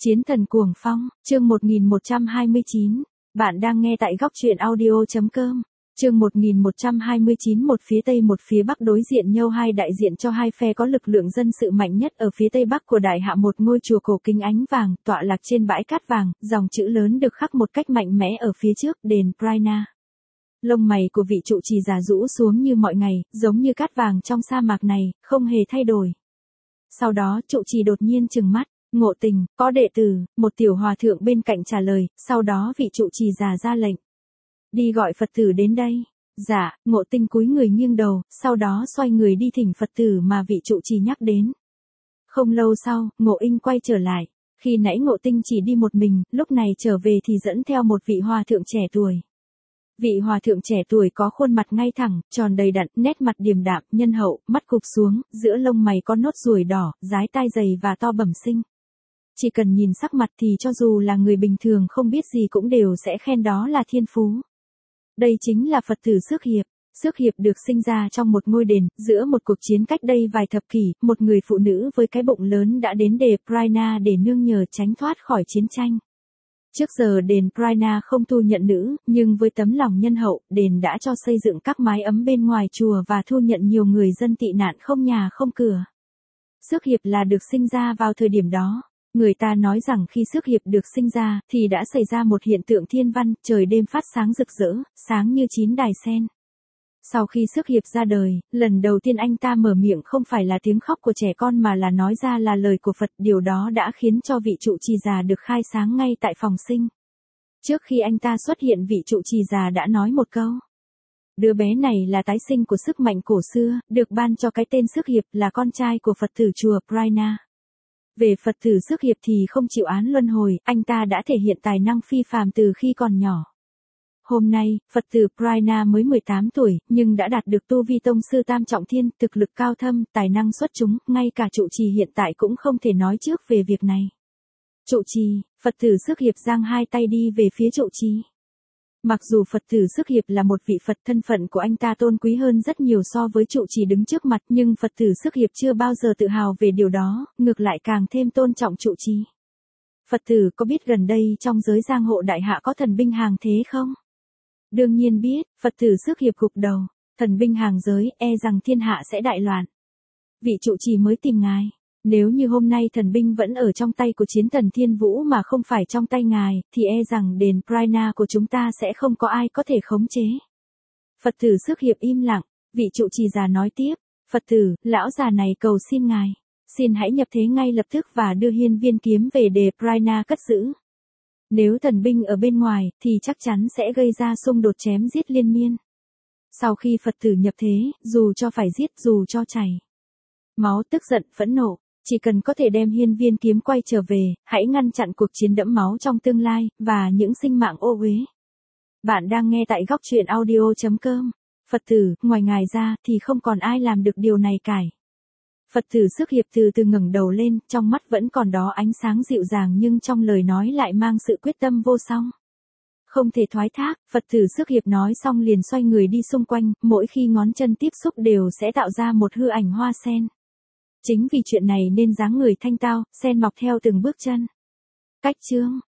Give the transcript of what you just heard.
Chiến thần cuồng phong, chương 1129. Bạn đang nghe tại góc truyện audio.com. Chương 1129, một phía Tây một phía Bắc đối diện nhau, hai đại diện cho hai phe có lực lượng dân sự mạnh nhất. Ở phía Tây Bắc của đại hạ một ngôi chùa cổ kính ánh vàng, tọa lạc trên bãi cát vàng, dòng chữ lớn được khắc một cách mạnh mẽ ở phía trước, đền Praina. Lông mày của vị trụ trì già rũ xuống như mọi ngày, giống như cát vàng trong sa mạc này, không hề thay đổi. Sau đó trụ trì đột nhiên trừng mắt. Ngộ Tình, có đệ tử, một tiểu hòa thượng bên cạnh trả lời, sau đó vị trụ trì già ra lệnh. Đi gọi Phật tử đến đây. Dạ, Ngộ Tình cúi người nghiêng đầu, sau đó xoay người đi thỉnh Phật tử mà vị trụ trì nhắc đến. Không lâu sau, Ngộ Inh quay trở lại. Khi nãy Ngộ Tình chỉ đi một mình, lúc này trở về thì dẫn theo một vị hòa thượng trẻ tuổi. Vị hòa thượng trẻ tuổi có khuôn mặt ngay thẳng, tròn đầy đặn, nét mặt điềm đạm, nhân hậu, mắt cụp xuống, giữa lông mày có nốt ruồi đỏ, dái tai dày và to bẩm sinh. Chỉ cần nhìn sắc mặt thì cho dù là người bình thường không biết gì cũng đều sẽ khen đó là thiên phú. Đây chính là Phật tử Xước Hiệp. Xước Hiệp được sinh ra trong một ngôi đền, giữa một cuộc chiến cách đây vài thập kỷ, một người phụ nữ với cái bụng lớn đã đến đền Praina để nương nhờ tránh thoát khỏi chiến tranh. Trước giờ đền Praina không thu nhận nữ, nhưng với tấm lòng nhân hậu, đền đã cho xây dựng các mái ấm bên ngoài chùa và thu nhận nhiều người dân tị nạn không nhà không cửa. Xước Hiệp là được sinh ra vào thời điểm đó. Người ta nói rằng khi Xước Hiệp được sinh ra, thì đã xảy ra một hiện tượng thiên văn, trời đêm phát sáng rực rỡ, sáng như 9 đài sen. Sau khi Xước Hiệp ra đời, lần đầu tiên anh ta mở miệng không phải là tiếng khóc của trẻ con mà là nói ra là lời của Phật, điều đó đã khiến cho vị trụ trì già được khai sáng ngay tại phòng sinh. Trước khi anh ta xuất hiện, vị trụ trì già đã nói một câu. Đứa bé này là tái sinh của sức mạnh cổ xưa, được ban cho cái tên Xước Hiệp, là con trai của Phật tử chùa Praina. Về Phật tử Xước Hiệp thì không chịu án luân hồi, anh ta đã thể hiện tài năng phi phàm từ khi còn nhỏ. Hôm nay, Phật tử Praina mới 18 tuổi, nhưng đã đạt được tu vi tông sư tam trọng thiên, thực lực cao thâm, tài năng xuất chúng, ngay cả trụ trì hiện tại cũng không thể nói trước về việc này. Trụ trì, Phật tử Xước Hiệp giang hai tay đi về phía trụ trì. Mặc dù Phật tử Xước Hiệp là một vị Phật, thân phận của anh ta tôn quý hơn rất nhiều so với trụ trì đứng trước mặt, nhưng Phật tử Xước Hiệp chưa bao giờ tự hào về điều đó, ngược lại càng thêm tôn trọng trụ trì. Phật tử có biết gần đây trong giới giang hộ đại hạ có thần binh hàng thế không? Đương nhiên biết. Phật tử Xước Hiệp gục đầu. Thần binh hàng giới, e rằng thiên hạ sẽ đại loạn. Vị trụ trì mới tìm ngài. Nếu như hôm nay thần binh vẫn ở trong tay của chiến thần Thiên Vũ mà không phải trong tay ngài, thì e rằng đền Praina của chúng ta sẽ không có ai có thể khống chế. Phật tử Xước Hiệp im lặng, vị trụ trì già nói tiếp, Phật tử, lão già này cầu xin ngài, xin hãy nhập thế ngay lập tức và đưa hiên viên kiếm về đền Praina cất giữ. Nếu thần binh ở bên ngoài, thì chắc chắn sẽ gây ra xung đột chém giết liên miên. Sau khi Phật tử nhập thế, dù cho phải giết, dù cho chảy máu, tức giận, phẫn nộ, chỉ cần có thể đem hiên viên kiếm quay trở về, hãy ngăn chặn cuộc chiến đẫm máu trong tương lai, và những sinh mạng ô uế. Bạn đang nghe tại góc truyện audio.com. Phật tử, ngoài ngài ra, thì không còn ai làm được điều này cả. Phật tử Xước Hiệp từ từ ngẩng đầu lên, trong mắt vẫn còn đó ánh sáng dịu dàng nhưng trong lời nói lại mang sự quyết tâm vô song. Không thể thoái thác, Phật tử Xước Hiệp nói xong liền xoay người đi xung quanh, mỗi khi ngón chân tiếp xúc đều sẽ tạo ra một hư ảnh hoa sen. Chính vì chuyện này nên dáng người thanh tao, sen mọc theo từng bước chân. Cách chương